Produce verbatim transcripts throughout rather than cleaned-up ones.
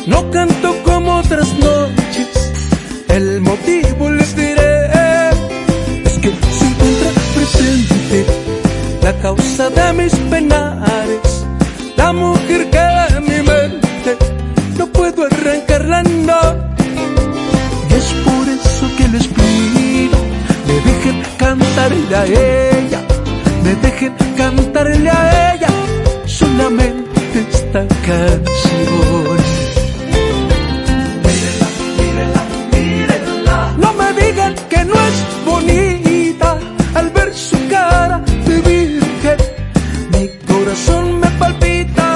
No canto como otras noches, el motivo les diré. Es que se encuentra presente la causa de mis penares, la mujer que en mi mente no puedo arrancarla, no. Y es por eso que les pido, me dejen cantarle a ella, me dejen cantarle a ella solamente esta canción. Mírenla, mírenla, mírenla. No me digan que no es bonita al ver su cara de virgen, mi corazón me palpita.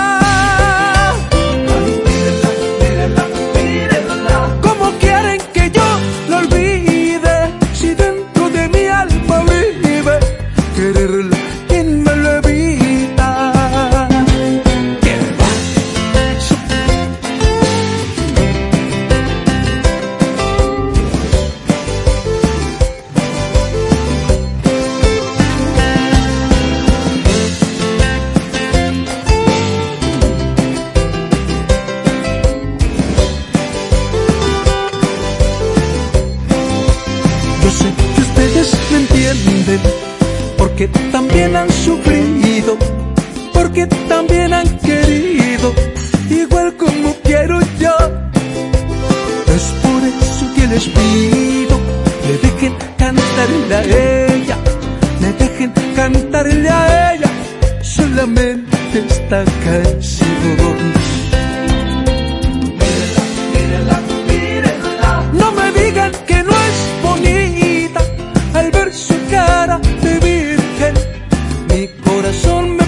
Ay, mírenla, mírenla, mírenla. ¿Cómo quieren que yo lo olvide si dentro de mi alma vive quererla? ¿Quién me lo evita? ¿Qué va? Yo sé que ustedes me entienden, porque también han sufrido, porque también han querido, igual como quiero yo. Es por eso que les pido, me dejen cantarle a ella, me dejen cantarle a ella solamente esta canción. Mírenla, mírenla, mírenla. No me digan que no es bonita al ver su cara de virgen, mi corazón me